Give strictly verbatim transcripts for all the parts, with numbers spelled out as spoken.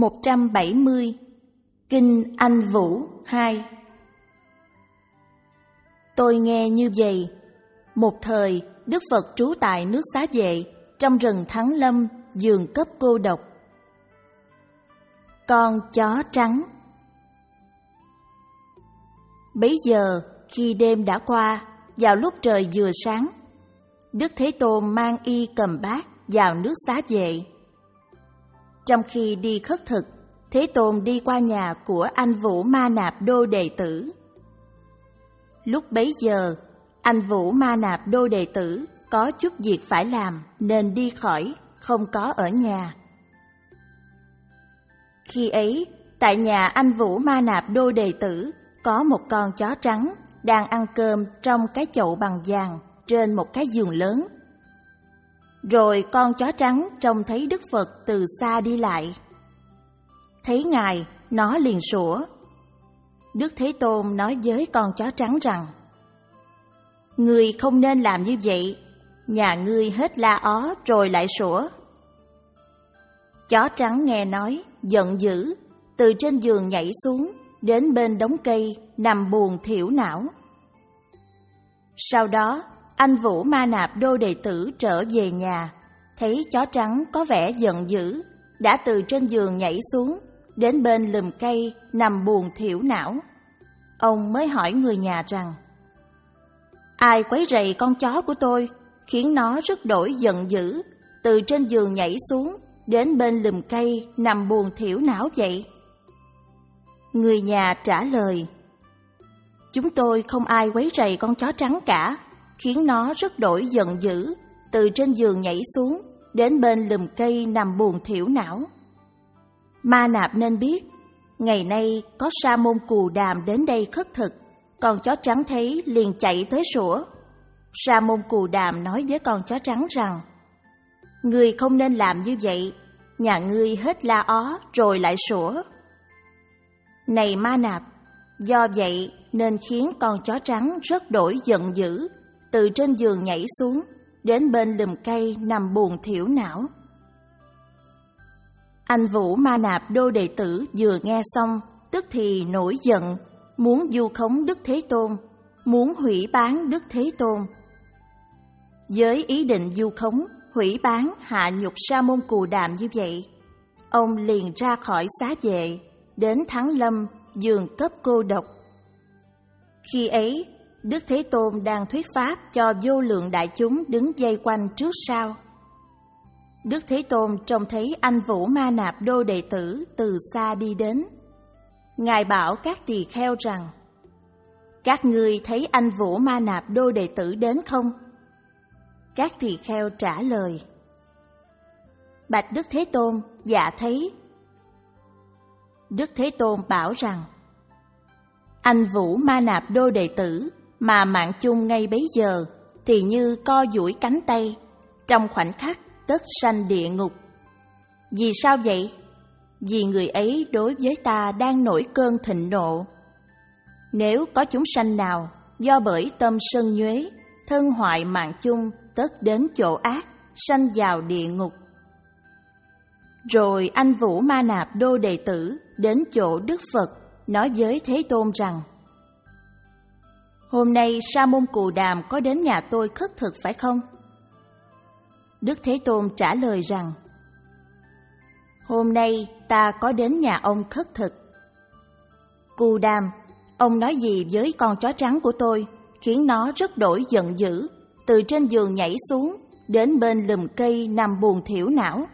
một trăm bảy mươi. Kinh Anh Vũ hai. Tôi nghe như vậy. Một thời, Đức Phật trú tại nước Xá Vệ, trong rừng Thắng Lâm, giường cấp cô độc. Con chó trắng. Bấy giờ, khi đêm đã qua, vào lúc trời vừa sáng, Đức Thế Tôn mang y cầm bát vào nước Xá Vệ. Trong khi đi khất thực, Thế Tôn đi qua nhà của anh Vũ Ma Nạp Đô đệ tử. Lúc bấy giờ, anh Vũ Ma Nạp Đô đệ tử có chút việc phải làm nên đi khỏi, không có ở nhà. Khi ấy, tại nhà anh Vũ Ma Nạp Đô đệ tử có một con chó trắng đang ăn cơm trong cái chậu bằng vàng trên một cái giường lớn. Rồi con chó trắng trông thấy Đức Phật từ xa đi lại. Thấy Ngài, nó liền sủa. Đức Thế Tôn nói với con chó trắng rằng: Ngươi không nên làm như vậy, nhà ngươi hết la ó rồi lại sủa. Chó trắng nghe nói, giận dữ, từ trên giường nhảy xuống, đến bên đống cây, nằm buồn thiểu não. Sau đó, anh Vũ Ma Nạp Đô đệ tử trở về nhà, thấy chó trắng có vẻ giận dữ, đã từ trên giường nhảy xuống, đến bên lùm cây, nằm buồn thiểu não. Ông mới hỏi người nhà rằng: Ai quấy rầy con chó của tôi, khiến nó rất đổi giận dữ, từ trên giường nhảy xuống, đến bên lùm cây, nằm buồn thiểu não vậy? Người nhà trả lời: Chúng tôi không ai quấy rầy con chó trắng cả, khiến nó rất đổi giận dữ, từ trên giường nhảy xuống, đến bên lùm cây nằm buồn thiểu não. Ma Nạp nên biết, ngày nay có Sa Môn Cù Đàm đến đây khất thực, con chó trắng thấy liền chạy tới sủa. Sa Môn Cù Đàm nói với con chó trắng rằng: Ngươi không nên làm như vậy, nhà ngươi hết la ó rồi lại sủa. Này Ma Nạp, do vậy nên khiến con chó trắng rất đổi giận dữ, từ trên giường nhảy xuống, đến bên lùm cây nằm buồn thiểu não. Anh Vũ Ma Nạp Đô đệ tử vừa nghe xong, tức thì nổi giận, muốn vu khống Đức Thế Tôn, muốn hủy bán Đức Thế Tôn. Với ý định vu khống, hủy bán, hạ nhục Sa Môn Cù Đàm như vậy, ông liền ra khỏi Xá Vệ, đến Thắng Lâm, giường cấp cô độc. Khi ấy, Đức Thế Tôn đang thuyết pháp cho vô lượng đại chúng đứng vây quanh trước sau. Đức Thế Tôn trông thấy anh Vũ Ma Nạp Đô đệ tử từ xa đi đến. Ngài bảo các tỳ kheo rằng: Các ngươi thấy anh Vũ Ma Nạp Đô đệ tử đến không? Các tỳ kheo trả lời: Bạch Đức Thế Tôn, dạ thấy. Đức Thế Tôn bảo rằng: Anh Vũ Ma Nạp Đô đệ tử mà mạng chung ngay bấy giờ thì như co duỗi cánh tay, trong khoảnh khắc tất sanh địa ngục. Vì sao vậy? Vì người ấy đối với ta đang nổi cơn thịnh nộ. Nếu có chúng sanh nào do bởi tâm sân nhuế, thân hoại mạng chung, tất đến chỗ ác, sanh vào địa ngục. Rồi anh Vũ Ma Nạp Đô đệ tử đến chỗ Đức Phật, nói với Thế Tôn rằng: Hôm nay Sa Môn Cù Đàm có đến nhà tôi khất thực phải không? Đức Thế Tôn trả lời rằng: Hôm nay ta có đến nhà ông khất thực. Cù Đàm, ông nói gì với con chó trắng của tôi, khiến nó rất đổi giận dữ, từ trên giường nhảy xuống, đến bên lùm cây nằm buồn thiểu não?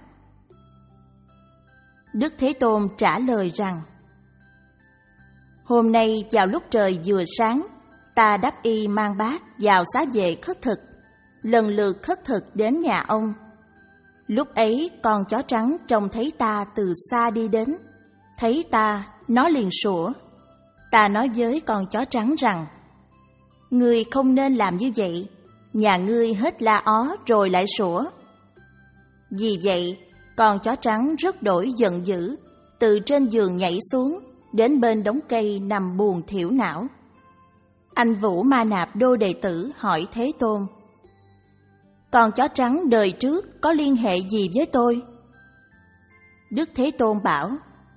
Đức Thế Tôn trả lời rằng: Hôm nay vào lúc trời vừa sáng, ta đắp y mang bát vào Xá Vệ khất thực, lần lượt khất thực đến nhà ông. Lúc ấy con chó trắng trông thấy ta từ xa đi đến, thấy ta, nó liền sủa. Ta nói với con chó trắng rằng: Ngươi không nên làm như vậy, nhà ngươi hết la ó rồi lại sủa. Vì vậy, con chó trắng rất đổi giận dữ, từ trên giường nhảy xuống, đến bên đống cây nằm buồn thiểu não. Anh Vũ Ma Nạp Đô đệ tử hỏi Thế Tôn: Con chó trắng đời trước có liên hệ gì với tôi? Đức Thế Tôn bảo: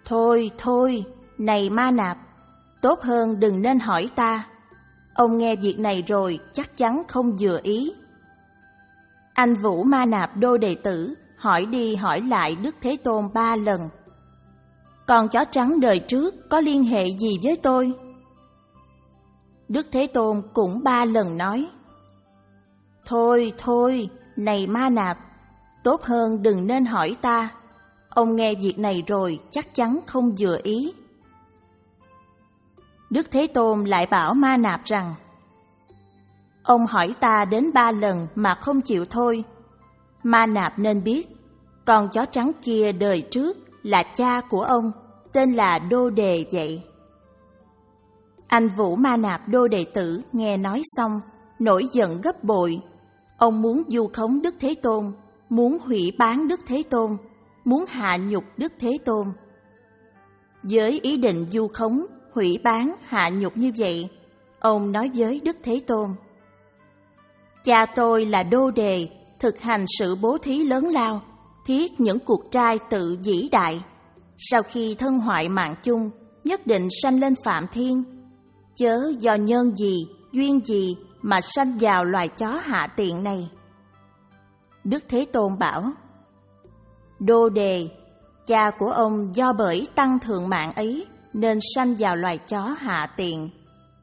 Thôi, thôi, này Ma Nạp, tốt hơn đừng nên hỏi ta. Ông nghe việc này rồi chắc chắn không vừa ý. Anh Vũ Ma Nạp đô đệ tử hỏi đi hỏi lại Đức Thế Tôn ba lần. Con chó trắng đời trước có liên hệ gì với tôi? Đức Thế Tôn cũng ba lần nói. Thôi, thôi, này Ma Nạp, tốt hơn đừng nên hỏi ta. Ông nghe việc này rồi chắc chắn không vừa ý. Đức Thế Tôn lại bảo Ma Nạp rằng, ông hỏi ta đến ba lần mà không chịu thôi. Ma Nạp nên biết, con chó trắng kia đời trước là cha của ông, tên là Đô Đề vậy. Anh Vũ Ma Nạp đô đệ tử nghe nói xong, nổi giận gấp bội. Ông muốn vu khống Đức Thế Tôn, muốn hủy bán Đức Thế Tôn, muốn hạ nhục Đức Thế Tôn. Với ý định vu khống, hủy bán, hạ nhục như vậy, ông nói với Đức Thế Tôn: Cha tôi là Đô Đề, thực hành sự bố thí lớn lao, thiết những cuộc trai tự vĩ đại. Sau khi thân hoại mạng chung, nhất định sanh lên Phạm Thiên. Chớ do nhân gì, duyên gì mà sanh vào loài chó hạ tiện này. Đức Thế Tôn bảo: Đô Đề, cha của ông do bởi tăng thượng mạng ấy nên sanh vào loài chó hạ tiện.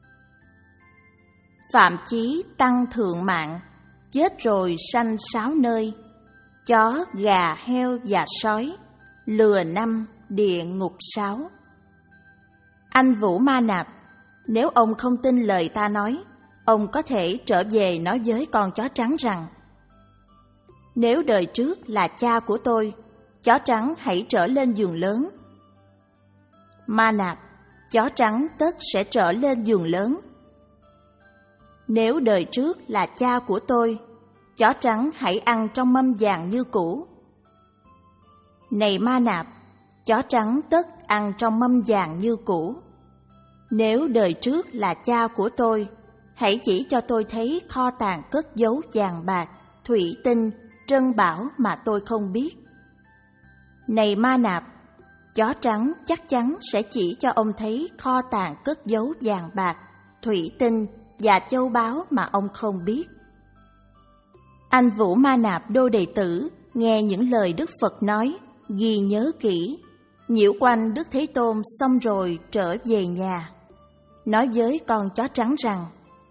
Phạm Chí tăng thượng mạng, chết rồi sanh sáu nơi: chó, gà, heo và sói, lừa năm, địa ngục sáu. Anh Vũ Ma Nạp, nếu ông không tin lời ta nói, ông có thể trở về nói với con chó trắng rằng: Nếu đời trước là cha của tôi, chó trắng hãy trở lên giường lớn. Ma Nạp, chó trắng tất sẽ trở lên giường lớn. Nếu đời trước là cha của tôi, chó trắng hãy ăn trong mâm vàng như cũ. Này Ma Nạp, chó trắng tất ăn trong mâm vàng như cũ. Nếu đời trước là cha của tôi, hãy chỉ cho tôi thấy kho tàng cất giấu vàng bạc, thủy tinh, trân bảo mà tôi không biết. Này Ma Nạp, chó trắng chắc chắn sẽ chỉ cho ông thấy kho tàng cất giấu vàng bạc, thủy tinh và châu báu mà ông không biết. Anh Vũ Ma Nạp đô đệ tử nghe những lời Đức Phật nói, ghi nhớ kỹ, nhiễu quanh Đức Thế Tôn xong rồi trở về nhà, nói với con chó trắng rằng: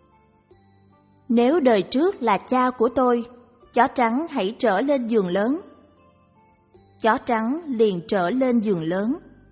Nếu đời trước là cha của tôi, chó trắng hãy trở lên giường lớn. Chó trắng liền trở lên giường lớn.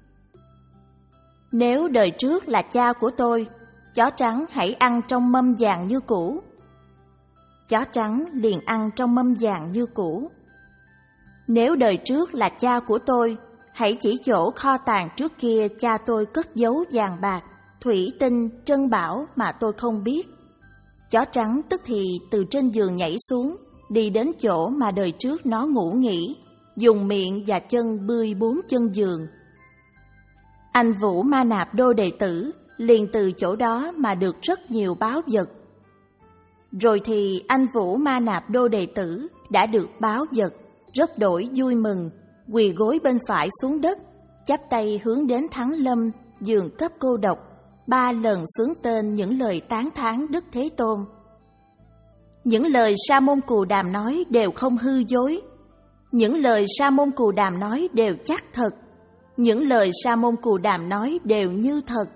Nếu đời trước là cha của tôi, chó trắng hãy ăn trong mâm vàng như cũ. Chó trắng liền ăn trong mâm vàng như cũ. Nếu đời trước là cha của tôi, hãy chỉ chỗ kho tàng trước kia cha tôi cất giấu vàng bạc, thủy tinh, trân bảo mà tôi không biết. Chó trắng tức thì từ trên giường nhảy xuống, đi đến chỗ mà đời trước nó ngủ nghỉ, dùng miệng và chân bươi bốn chân giường. Anh Vũ Ma Nạp đô đệ tử liền từ chỗ đó mà được rất nhiều báu vật. Rồi thì anh Vũ Ma Nạp đô đệ tử đã được báu vật, rất đổi vui mừng, quỳ gối bên phải xuống đất, chắp tay hướng đến Thắng Lâm, giường cấp cô độc, ba lần xướng tên những lời tán thán Đức Thế Tôn. Những lời Sa Môn Cù Đàm nói đều không hư dối. Những lời Sa Môn Cù Đàm nói đều chắc thật. Những lời Sa Môn Cù Đàm nói đều như thật.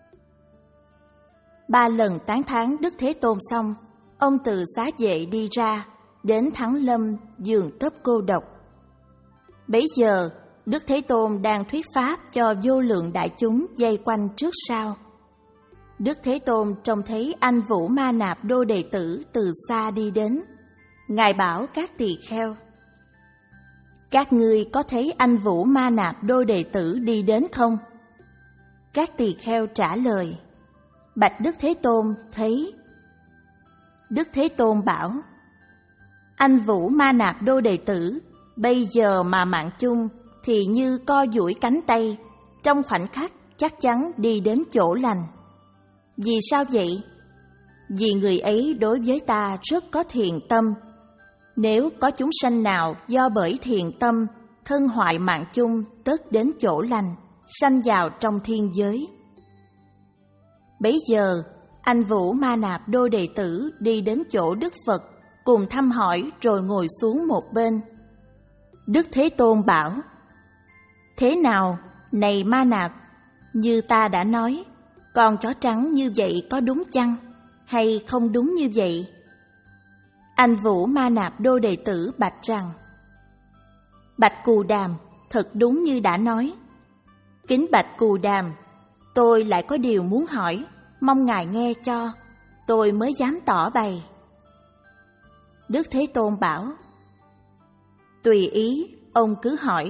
Ba lần tán thán Đức Thế Tôn xong, ông từ xá vệ đi ra, đến Thắng Lâm, giường tấp cô độc. Bấy giờ, Đức Thế Tôn đang thuyết pháp cho vô lượng đại chúng vây quanh trước sau. Đức Thế Tôn trông thấy anh Vũ Ma Nạp đô đệ tử từ xa đi đến. Ngài bảo các tỳ kheo: Các ngươi có thấy anh Vũ Ma Nạp đô đệ tử đi đến không? Các tỳ kheo trả lời: Bạch Đức Thế Tôn, thấy. Đức Thế Tôn bảo: Anh Vũ Ma Nạp đô đệ tử, bây giờ mà mạng chung thì như co duỗi cánh tay, trong khoảnh khắc chắc chắn đi đến chỗ lành. Vì sao vậy? Vì người ấy đối với ta rất có thiện tâm. Nếu có chúng sanh nào do bởi thiện tâm thân hoại mạng chung tất đến chỗ lành, sanh vào trong thiên giới. Bấy giờ, anh Vũ Ma Nạp đôi đệ tử đi đến chỗ Đức Phật, cùng thăm hỏi rồi ngồi xuống một bên. Đức Thế Tôn bảo: Thế nào, này Ma Nạp, như ta đã nói, con chó trắng như vậy có đúng chăng, hay không đúng như vậy? Anh Vũ Ma Nạp đôi đệ tử bạch rằng: Bạch Cù Đàm, thật đúng như đã nói. Kính bạch Cù Đàm, tôi lại có điều muốn hỏi, mong ngài nghe cho, tôi mới dám tỏ bày. Đức Thế Tôn bảo: Tùy ý, ông cứ hỏi.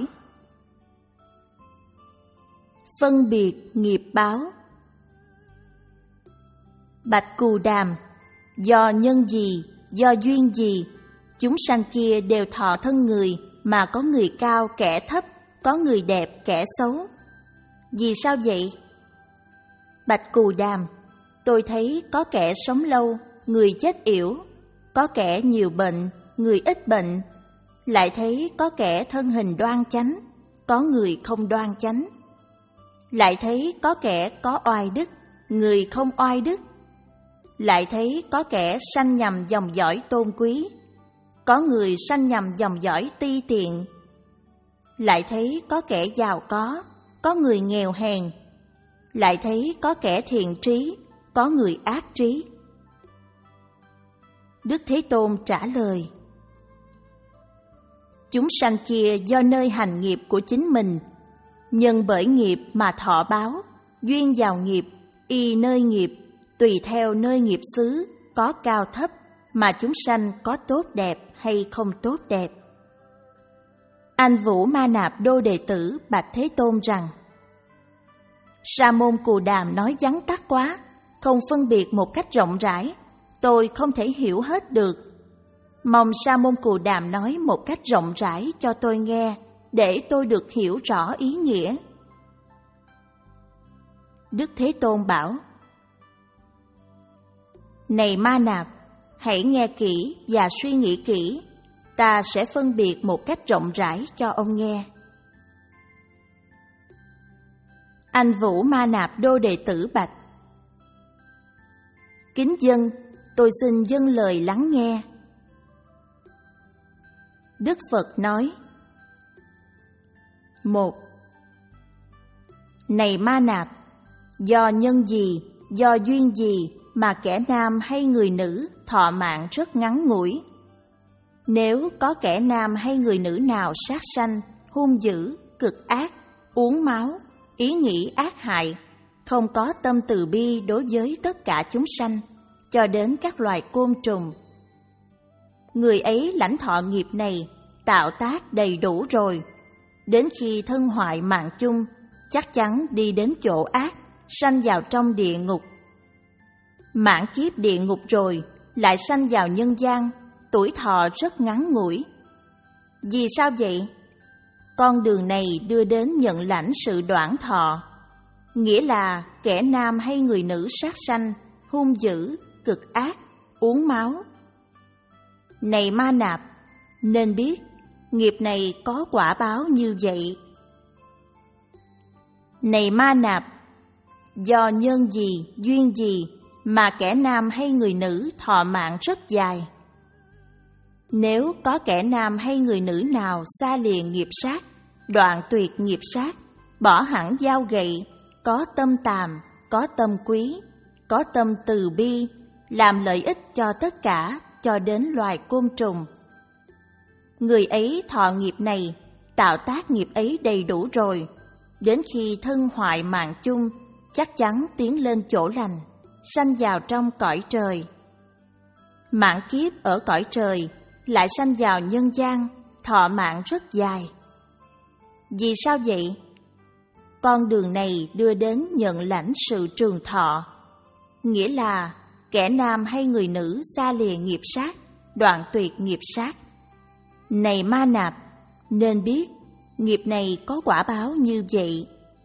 Phân biệt nghiệp báo. Bạch Cù Đàm, do nhân gì, do duyên gì, chúng sanh kia đều thọ thân người, mà có người cao kẻ thấp, có người đẹp kẻ xấu. Vì sao vậy? Bạch Cù Đàm, tôi thấy có kẻ sống lâu, người chết yểu, có kẻ nhiều bệnh, người ít bệnh, lại thấy có kẻ thân hình đoan chánh, có người không đoan chánh, lại thấy có kẻ có oai đức, người không oai đức, lại thấy có kẻ sanh nhằm dòng dõi tôn quý, có người sanh nhằm dòng dõi ti tiện, lại thấy có kẻ giàu có, có người nghèo hèn, lại thấy có kẻ thiện trí, có người ác trí. Đức Thế Tôn trả lời: Chúng sanh kia do nơi hành nghiệp của chính mình, nhân bởi nghiệp mà thọ báo, duyên vào nghiệp, y nơi nghiệp, tùy theo nơi nghiệp xứ, có cao thấp, mà chúng sanh có tốt đẹp hay không tốt đẹp. Anh Vũ Ma Nạp đôi đệ tử bạch Thế Tôn rằng: Sa môn Cù Đàm nói vắn tắt quá, không phân biệt một cách rộng rãi, tôi không thể hiểu hết được. Mong Sa môn Cù Đàm nói một cách rộng rãi cho tôi nghe, để tôi được hiểu rõ ý nghĩa. Đức Thế Tôn bảo: Này Ma Nạp, hãy nghe kỹ và suy nghĩ kỹ, ta sẽ phân biệt một cách rộng rãi cho ông nghe. Anh Vũ Ma Nạp đôi đệ tử bạch: Kính dân, tôi xin dâng lời lắng nghe. Đức Phật nói: Một. Này Ma Nạp, do nhân gì, do duyên gì mà kẻ nam hay người nữ thọ mạng rất ngắn ngủi? Nếu có kẻ nam hay người nữ nào sát sanh, hung dữ, cực ác, uống máu, ý nghĩ ác hại, không có tâm từ bi đối với tất cả chúng sanh, cho đến các loài côn trùng, người ấy lãnh thọ nghiệp này, tạo tác đầy đủ rồi, đến khi thân hoại mạng chung, chắc chắn đi đến chỗ ác, sanh vào trong địa ngục. Mãn kiếp địa ngục rồi, lại sanh vào nhân gian, tuổi thọ rất ngắn ngủi. Vì sao vậy? Con đường này đưa đến nhận lãnh sự đoạn thọ, nghĩa là kẻ nam hay người nữ sát sanh, hung dữ, cực ác, uống máu. Này Ma Nạp, nên biết nghiệp này có quả báo như vậy. Này Ma Nạp, do nhân gì, duyên gì mà kẻ nam hay người nữ thọ mạng rất dài? Nếu có kẻ nam hay người nữ nào xa lìa nghiệp sát, đoạn tuyệt nghiệp sát, bỏ hẳn dao gậy, có tâm tàm, có tâm quý, có tâm từ bi, làm lợi ích cho tất cả, cho đến loài côn trùng, người ấy thọ nghiệp này, tạo tác nghiệp ấy đầy đủ rồi, đến khi thân hoại mạng chung, chắc chắn tiến lên chỗ lành, sanh vào trong cõi trời. Mạng kiếp ở cõi trời, lại sanh vào nhân gian, thọ mạng rất dài. Vì sao vậy? Con đường này đưa đến nhận lãnh sự trường thọ, nghĩa là kẻ nam hay người nữ xa lìa nghiệp sát, đoạn tuyệt nghiệp sát. Này Ma Nạp, nên biết nghiệp này có quả báo như vậy.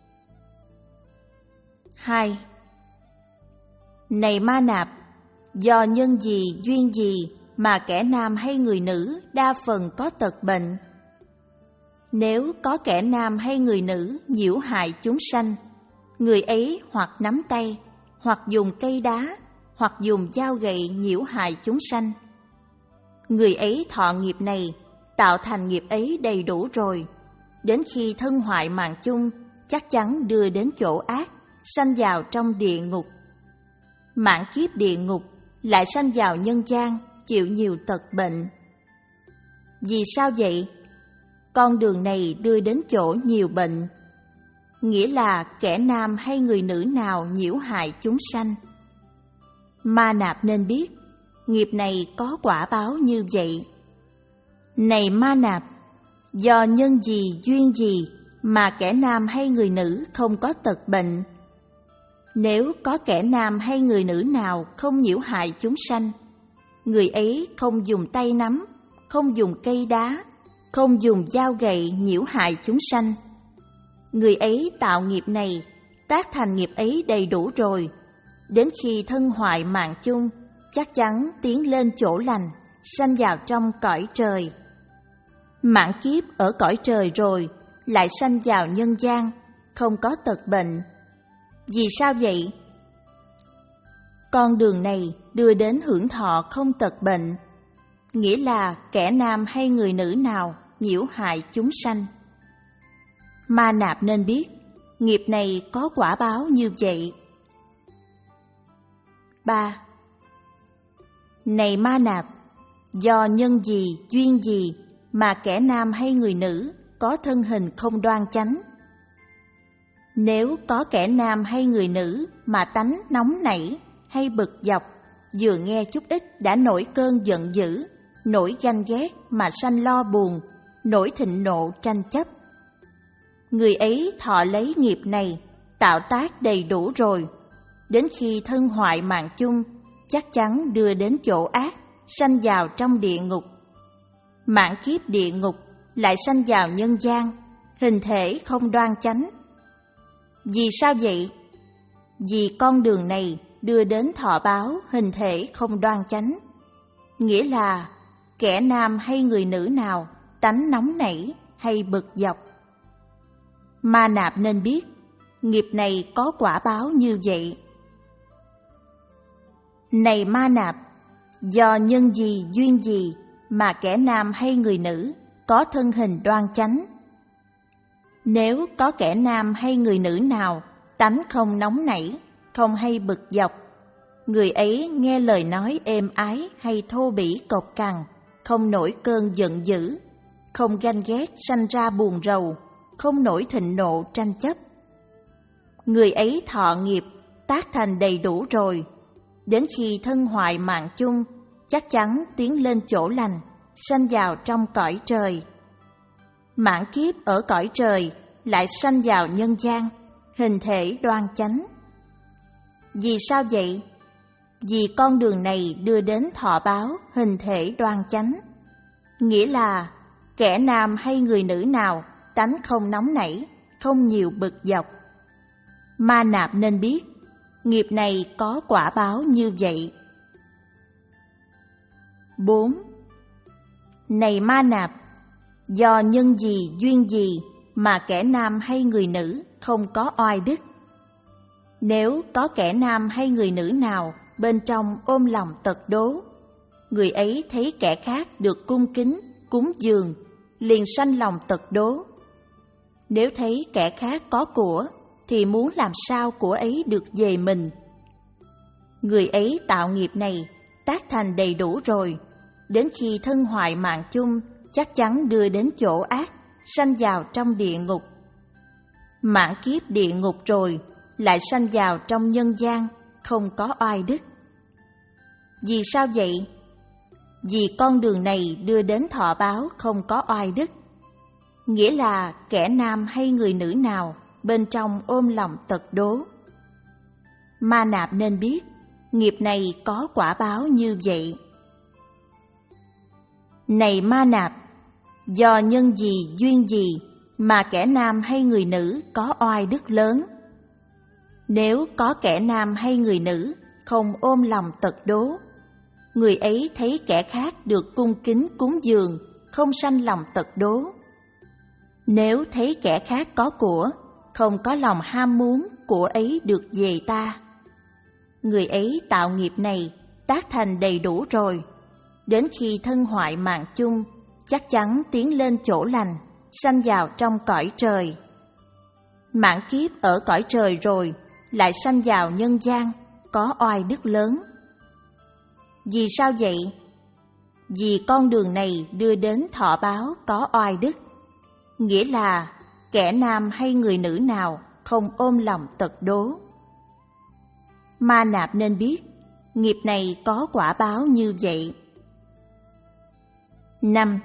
Hai. Này Ma Nạp, do nhân gì, duyên gì mà kẻ nam hay người nữ đa phần có tật bệnh? Nếu có kẻ nam hay người nữ nhiễu hại chúng sanh, người ấy hoặc nắm tay, hoặc dùng cây đá, hoặc dùng dao gậy nhiễu hại chúng sanh. Người ấy thọ nghiệp này, tạo thành nghiệp ấy đầy đủ rồi, đến khi thân hoại mạng chung, chắc chắn đưa đến chỗ ác, sanh vào trong địa ngục. Mãn kiếp địa ngục lại sanh vào nhân gian, chịu nhiều tật bệnh. Vì sao vậy? Con đường này đưa đến chỗ nhiều bệnh, nghĩa là kẻ nam hay người nữ nào nhiễu hại chúng sanh. Ma Nạp nên biết, nghiệp này có quả báo như vậy. Này Ma Nạp, do nhân gì duyên gì mà kẻ nam hay người nữ không có tật bệnh? Nếu có kẻ nam hay người nữ nào không nhiễu hại chúng sanh, người ấy không dùng tay nắm, không dùng cây đá, không dùng dao gậy nhiễu hại chúng sanh. Người ấy tạo nghiệp này, tác thành nghiệp ấy đầy đủ rồi, đến khi thân hoại mạng chung, chắc chắn tiến lên chỗ lành, sanh vào trong cõi trời. Mãn kiếp ở cõi trời rồi, lại sanh vào nhân gian, không có tật bệnh. Vì sao vậy? Con đường này đưa đến hưởng thọ không tật bệnh, nghĩa là kẻ nam hay người nữ nào nhiễu hại chúng sanh. Ma Nạp nên biết, nghiệp này có quả báo như vậy. ba. Này Ma Nạp, do nhân gì duyên gì mà kẻ nam hay người nữ có thân hình không đoan chánh? Nếu có kẻ nam hay người nữ mà tánh nóng nảy hay bực dọc, vừa nghe chút ít đã nổi cơn giận dữ, nổi ganh ghét mà sanh lo buồn, nổi thịnh nộ tranh chấp. Người ấy thọ lấy nghiệp này, tạo tác đầy đủ rồi, đến khi thân hoại mạng chung, chắc chắn đưa đến chỗ ác, sanh vào trong địa ngục. Mãn kiếp địa ngục lại sanh vào nhân gian, hình thể không đoan chánh. Vì sao vậy? Vì con đường này đưa đến thọ báo hình thể không đoan chánh, nghĩa là kẻ nam hay người nữ nào tánh nóng nảy hay bực dọc. Ma Nạp nên biết, nghiệp này có quả báo như vậy. Này Ma Nạp, do nhân gì duyên gì mà kẻ nam hay người nữ có thân hình đoan chánh? Nếu có kẻ nam hay người nữ nào tánh không nóng nảy, không hay bực dọc, người ấy nghe lời nói êm ái hay thô bỉ cộc cằn, không nổi cơn giận dữ, không ganh ghét sanh ra buồn rầu, không nổi thịnh nộ tranh chấp. Người ấy thọ nghiệp, tác thành đầy đủ rồi, đến khi thân hoại mạng chung, chắc chắn tiến lên chỗ lành, sanh vào trong cõi trời. Mãn kiếp ở cõi trời, lại sanh vào nhân gian, hình thể đoan chánh. Vì sao vậy? Vì con đường này đưa đến thọ báo hình thể đoan chánh, nghĩa là kẻ nam hay người nữ nào tánh không nóng nảy, không nhiều bực dọc. Ma Nạp nên biết, nghiệp này có quả báo như vậy. bốn. Này Ma Nạp, do nhân gì duyên gì mà kẻ nam hay người nữ không có oai đức? Nếu có kẻ nam hay người nữ nào bên trong ôm lòng tật đố, người ấy thấy kẻ khác được cung kính, cúng dường, liền sanh lòng tật đố. Nếu thấy kẻ khác có của, thì muốn làm sao của ấy được về mình. Người ấy tạo nghiệp này, tác thành đầy đủ rồi, đến khi thân hoại mạng chung, chắc chắn đưa đến chỗ ác, sanh vào trong địa ngục. Mãn kiếp địa ngục rồi, lại sanh vào trong nhân gian, không có oai đức. Vì sao vậy? Vì con đường này đưa đến thọ báo không có oai đức, nghĩa là kẻ nam hay người nữ nào bên trong ôm lòng tật đố. Ma Nạp nên biết, nghiệp này có quả báo như vậy. Này Ma Nạp, do nhân gì duyên gì mà kẻ nam hay người nữ có oai đức lớn? Nếu có kẻ nam hay người nữ không ôm lòng tật đố, người ấy thấy kẻ khác được cung kính cúng dường, không sanh lòng tật đố. Nếu thấy kẻ khác có của, không có lòng ham muốn của ấy được về ta, người ấy tạo nghiệp này tác thành đầy đủ rồi, đến khi thân hoại mạng chung, chắc chắn tiến lên chỗ lành, sanh vào trong cõi trời. Mãn kiếp ở cõi trời rồi, lại sanh vào nhân gian, có oai đức lớn. Vì sao vậy? Vì con đường này đưa đến thọ báo có oai đức, nghĩa là kẻ nam hay người nữ nào không ôm lòng tật đố. Ma Nạp nên biết, nghiệp này có quả báo như vậy. Năm.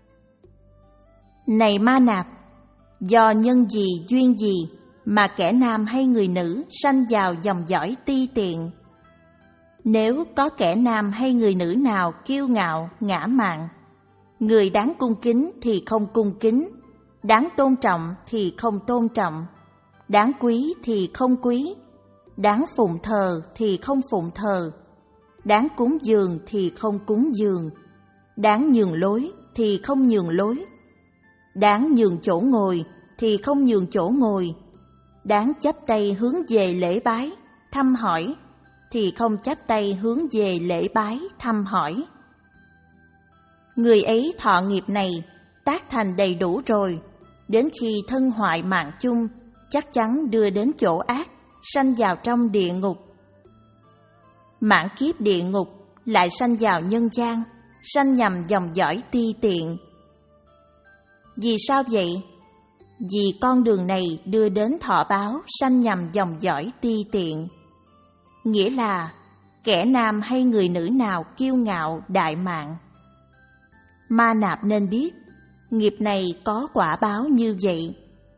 Này Ma Nạp, do nhân gì duyên gì mà kẻ nam hay người nữ sanh vào dòng dõi ti tiện? Nếu có kẻ nam hay người nữ nào kiêu ngạo, ngã mạn, người đáng cung kính thì không cung kính, đáng tôn trọng thì không tôn trọng, đáng quý thì không quý, đáng phụng thờ thì không phụng thờ, đáng cúng dường thì không cúng dường, đáng nhường lối thì không nhường lối, đáng nhường chỗ ngồi thì không nhường chỗ ngồi, đáng chắp tay hướng về lễ bái, thăm hỏi thì không chắp tay hướng về lễ bái, thăm hỏi. Người ấy thọ nghiệp này tác thành đầy đủ rồi, đến khi thân hoại mạng chung, chắc chắn đưa đến chỗ ác, sanh vào trong địa ngục. Mãn kiếp địa ngục lại sanh vào nhân gian, sanh nhằm dòng dõi ti tiện. Vì sao vậy? Vì con đường này đưa đến thọ báo sanh nhằm dòng dõi ti tiện, nghĩa là kẻ nam hay người nữ nào kiêu ngạo đại mạn. Ma Nạp nên biết, nghiệp này có quả báo như vậy.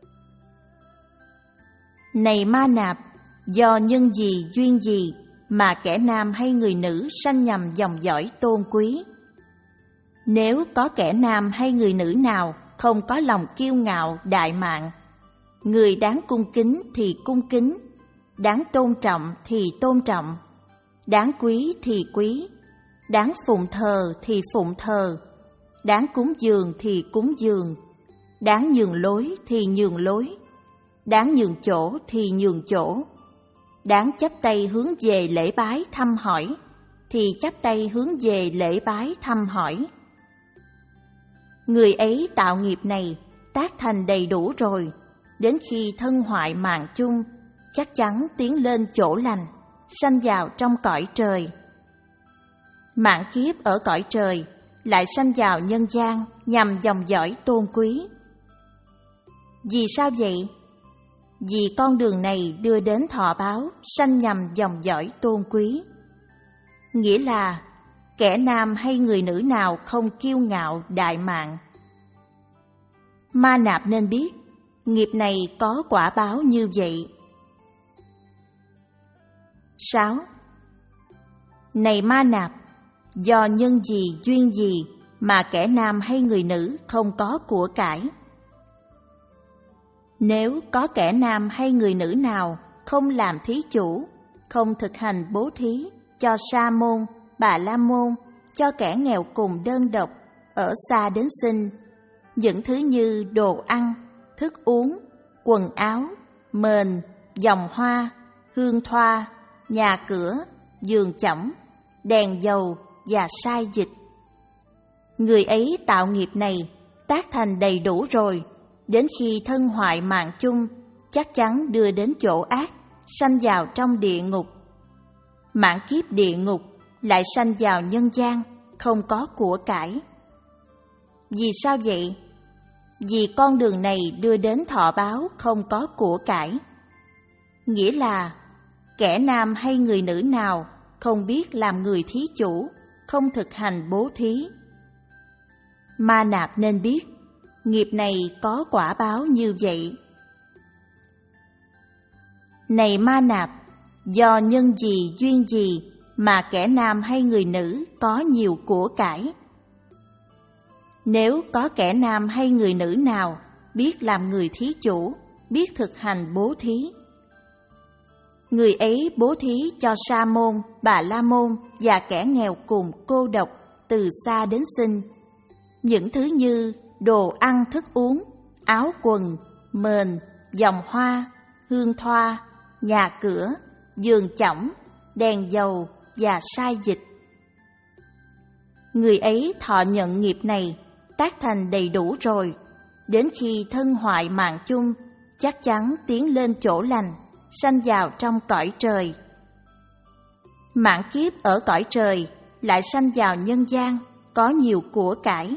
Này Ma Nạp, do nhân gì duyên gì mà kẻ nam hay người nữ sanh nhằm dòng dõi tôn quý? Nếu có kẻ nam hay người nữ nào không có lòng kiêu ngạo đại mạn, người đáng cung kính thì cung kính, đáng tôn trọng thì tôn trọng, đáng quý thì quý, đáng phụng thờ thì phụng thờ, đáng cúng dường thì cúng dường, đáng nhường lối thì nhường lối, đáng nhường chỗ thì nhường chỗ, đáng chắp tay hướng về lễ bái thăm hỏi thì chắp tay hướng về lễ bái thăm hỏi. Người ấy tạo nghiệp này tác thành đầy đủ rồi, đến khi thân hoại mạng chung, chắc chắn tiến lên chỗ lành, sanh vào trong cõi trời. Mãn kiếp ở cõi trời, lại sanh vào nhân gian nhằm dòng dõi tôn quý. Vì sao vậy? Vì con đường này đưa đến thọ báo sanh nhằm dòng dõi tôn quý, nghĩa là kẻ nam hay người nữ nào không kiêu ngạo đại mạn. Ma Nạp nên biết, nghiệp này có quả báo như vậy. Sáu. Này Ma Nạp, do nhân gì duyên gì mà kẻ nam hay người nữ không có của cải? Nếu có kẻ nam hay người nữ nào không làm thí chủ, không thực hành bố thí cho sa môn, bà la môn, cho kẻ nghèo cùng đơn độc, ở xa đến xin, những thứ như đồ ăn, thức uống, quần áo, mền, vòng hoa, hương thoa, nhà cửa, giường chõng, đèn dầu và sai dịch. Người ấy tạo nghiệp này tác thành đầy đủ rồi, đến khi thân hoại mạng chung, chắc chắn đưa đến chỗ ác, sanh vào trong địa ngục. Mãn kiếp địa ngục lại sanh vào nhân gian, không có của cải. Vì sao vậy? Vì con đường này đưa đến thọ báo không có của cải, nghĩa là kẻ nam hay người nữ nào không biết làm người thí chủ, không thực hành bố thí. Ma Nạp nên biết, nghiệp này có quả báo như vậy. Này Ma Nạp, do nhân gì duyên gì mà kẻ nam hay người nữ có nhiều của cải? Nếu có kẻ nam hay người nữ nào biết làm người thí chủ, biết thực hành bố thí, người ấy bố thí cho sa môn, bà la môn và kẻ nghèo cùng cô độc, từ xa đến xin, những thứ như đồ ăn thức uống, áo quần, mền, vòng hoa, hương thoa, nhà cửa, giường chõng, đèn dầu và sai dịch. Người ấy thọ nhận nghiệp này, tác thành đầy đủ rồi, đến khi thân hoại mạng chung, chắc chắn tiến lên chỗ lành, sanh vào trong cõi trời. Mãn kiếp ở cõi trời, lại sanh vào nhân gian, có nhiều của cải.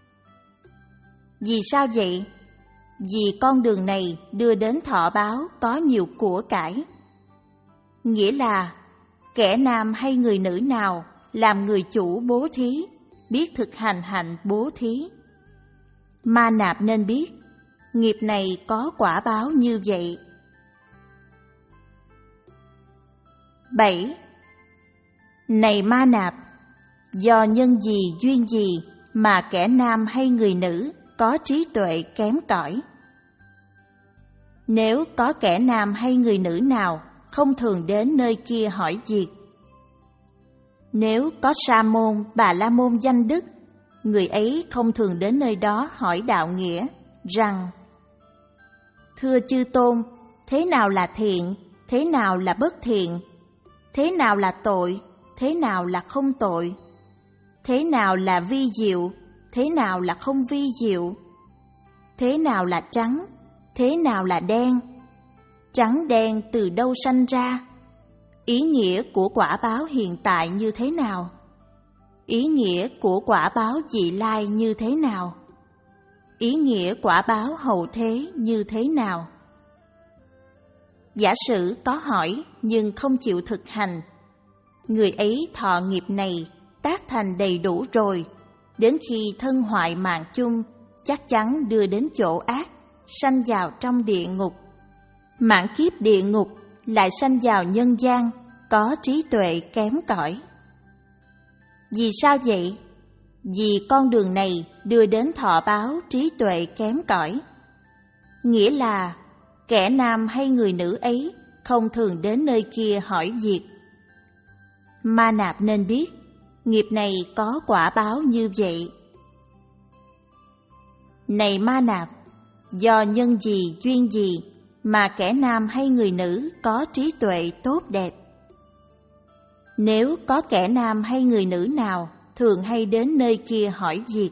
Vì sao vậy? Vì con đường này đưa đến thọ báo có nhiều của cải. Nghĩa là, kẻ nam hay người nữ nào làm người chủ bố thí, biết thực hành hạnh bố thí. Ma Nạp nên biết, nghiệp này có quả báo như vậy. bảy. Này Ma Nạp, do nhân gì duyên gì mà kẻ nam hay người nữ có trí tuệ kém cỏi? Nếu có kẻ nam hay người nữ nào không thường đến nơi kia hỏi việc, nếu có Sa môn, Bà La môn danh đức, người ấy không thường đến nơi đó hỏi đạo nghĩa, rằng: Thưa chư tôn, thế nào là thiện, thế nào là bất thiện? Thế nào là tội, thế nào là không tội? Thế nào là vi diệu, thế nào là không vi diệu? Thế nào là trắng, thế nào là đen? Trắng đen từ đâu sanh ra? Ý nghĩa của quả báo hiện tại như thế nào? Ý nghĩa của quả báo vị lai như thế nào? Ý nghĩa quả báo hậu thế như thế nào? Giả sử có hỏi nhưng không chịu thực hành, người ấy thọ nghiệp này, tác thành đầy đủ rồi, đến khi thân hoại mạng chung, chắc chắn đưa đến chỗ ác, sanh vào trong địa ngục. Mãn kiếp địa ngục lại sanh vào nhân gian, có trí tuệ kém cỏi. Vì sao vậy? Vì con đường này đưa đến thọ báo trí tuệ kém cỏi. Nghĩa là, kẻ nam hay người nữ ấy không thường đến nơi kia hỏi việc. Ma Nạp nên biết, nghiệp này có quả báo như vậy. Này Ma Nạp, do nhân gì duyên gì mà kẻ nam hay người nữ có trí tuệ tốt đẹp? Nếu có kẻ nam hay người nữ nào thường hay đến nơi kia hỏi việc,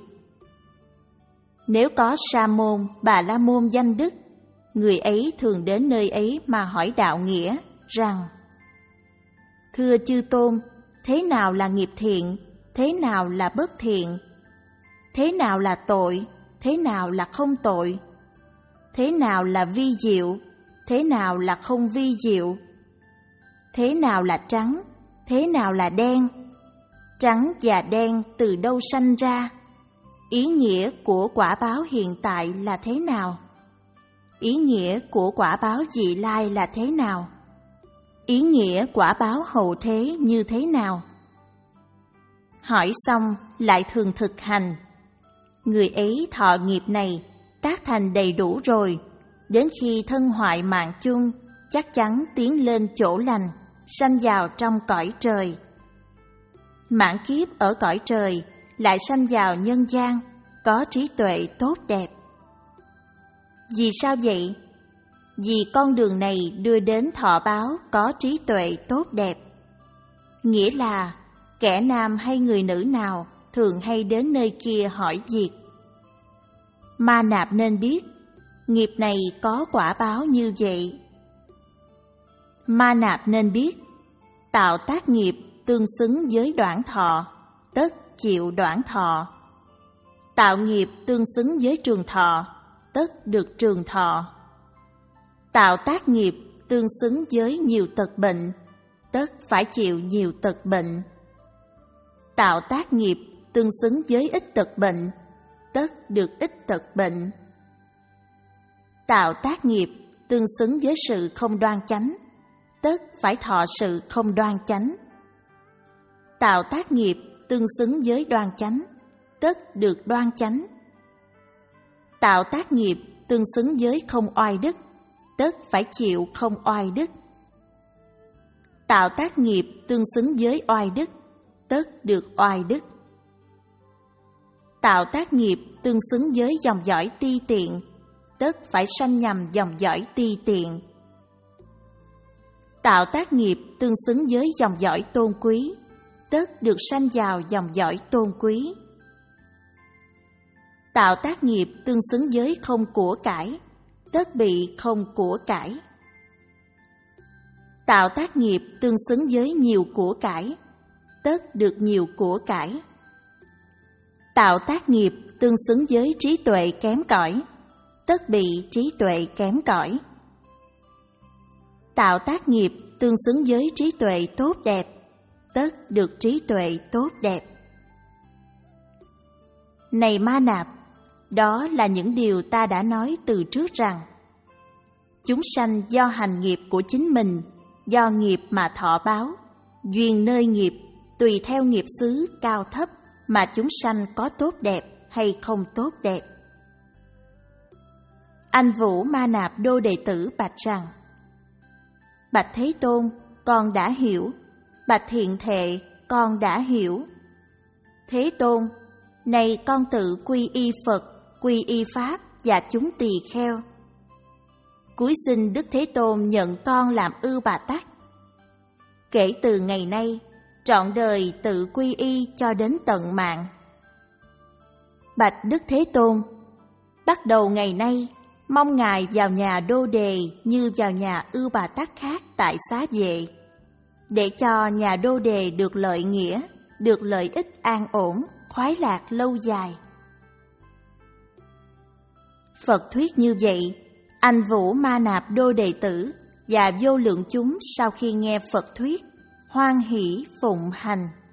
nếu có Sa môn, Bà La môn danh đức, người ấy thường đến nơi ấy mà hỏi đạo nghĩa, rằng: Thưa chư tôn, thế nào là nghiệp thiện, thế nào là bất thiện? Thế nào là tội, thế nào là không tội? Thế nào là vi diệu, thế nào là không vi diệu? Thế nào là trắng, thế nào là đen? Trắng và đen từ đâu sanh ra? Ý nghĩa của quả báo hiện tại là thế nào? Ý nghĩa của quả báo vị lai là thế nào? Ý nghĩa quả báo hậu thế như thế nào? Hỏi xong lại thường thực hành, người ấy thọ nghiệp này, tác thành đầy đủ rồi, đến khi thân hoại mạng chung, chắc chắn tiến lên chỗ lành, sanh vào trong cõi trời. Mãn kiếp ở cõi trời, lại sanh vào nhân gian, có trí tuệ tốt đẹp. Vì sao vậy? Vì con đường này đưa đến thọ báo có trí tuệ tốt đẹp. Nghĩa là, kẻ nam hay người nữ nào thường hay đến nơi kia hỏi việc. Ma Nạp nên biết, nghiệp này có quả báo như vậy. Ma Nạp nên biết, tạo tác nghiệp tương xứng với đoạn thọ, tất chịu đoạn thọ. Tạo nghiệp tương xứng với trường thọ, tất được trường thọ. Tạo tác nghiệp tương xứng với nhiều tật bệnh, tất phải chịu nhiều tật bệnh. Tạo tác nghiệp tương xứng với ít tật bệnh, tất được ít tật bệnh. Tạo tác nghiệp tương xứng với sự không đoan chánh, tất phải thọ sự không đoan chánh. Tạo tác nghiệp tương xứng với đoan chánh, tất được đoan chánh. Tạo tác nghiệp tương xứng với không oai đức, tất phải chịu không oai đức. Tạo tác nghiệp tương xứng với oai đức, tất được oai đức. Tạo tác nghiệp tương xứng với dòng dõi ti tiện, tất phải sanh nhằm dòng dõi ti tiện. Tạo tác nghiệp tương xứng với dòng dõi tôn quý, tất được sanh vào dòng dõi tôn quý. Tạo tác nghiệp tương xứng với không của cải, tất bị không của cải. Tạo tác nghiệp tương xứng với nhiều của cải, tất được nhiều của cải. Tạo tác nghiệp tương xứng với trí tuệ kém cỏi, tất bị trí tuệ kém cỏi. Tạo tác nghiệp tương xứng với trí tuệ tốt đẹp, tất được trí tuệ tốt đẹp. Này Ma Nạp, đó là những điều ta đã nói từ trước rằng chúng sanh do hành nghiệp của chính mình, do nghiệp mà thọ báo, duyên nơi nghiệp, tùy theo nghiệp xứ cao thấp mà chúng sanh có tốt đẹp hay không tốt đẹp. Anh Vũ Ma Nạp Đô đệ tử bạch rằng: Bạch Thế Tôn, con đã hiểu. Bạch Thiện Thệ, con đã hiểu. Thế Tôn, này con tự quy y Phật, quy y Pháp và chúng tỳ kheo. Cúi xin Đức Thế Tôn nhận con làm Ư Bà Tắc. Kể từ ngày nay, trọn đời tự quy y cho đến tận mạng. Bạch Đức Thế Tôn, bắt đầu ngày nay, mong Ngài vào nhà Đô Đề như vào nhà Ư Bà Tắc khác tại Xá Vệ, để cho nhà Đô Đề được lợi nghĩa, được lợi ích an ổn, khoái lạc lâu dài. Phật thuyết như vậy, anh Vũ Ma Nạp Đô đệ tử và vô lượng chúng sau khi nghe Phật thuyết, hoan hỷ phụng hành.